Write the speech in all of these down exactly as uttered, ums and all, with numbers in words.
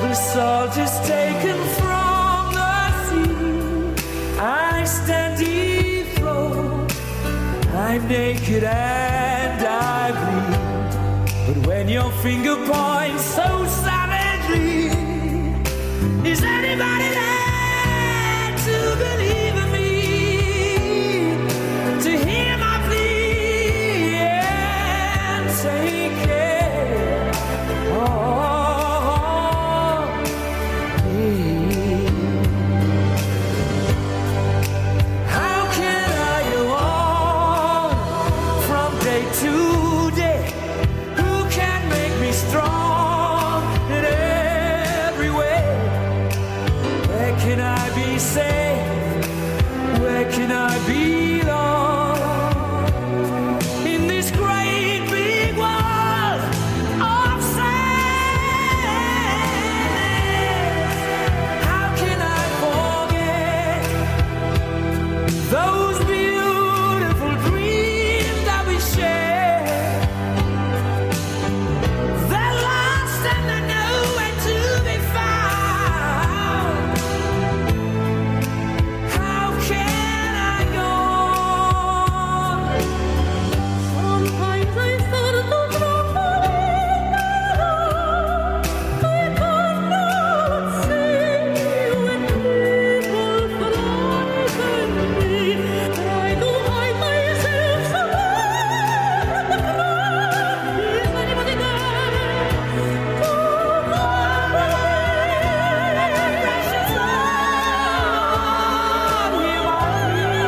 The salt is taken from the sea. I stand defloat. I'm naked and I bleed. But when your finger points so savagely, is anybody there to believe in me? To hear my plea and take care of me. How can I go on from day to day? Who can make me strong in every way? Where can I be safe? Where can I belong? In this great big world of sadness, how can I forget those beautiful dreams that we shared? They're lost and they're nowhere to be found. How can I go on? Sometimes I thought of the I cannot see when people frighten me. Try to hide myself somewhere from the crowd. Is anybody there to love me? Precious love, you are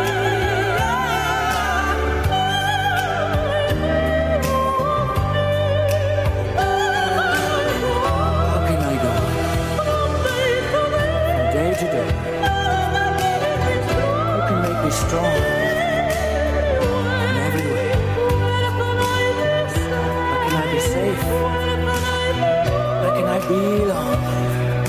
How can I go on from day to day? Who can make me strong in every way? Where can I be safe? Where can I belong?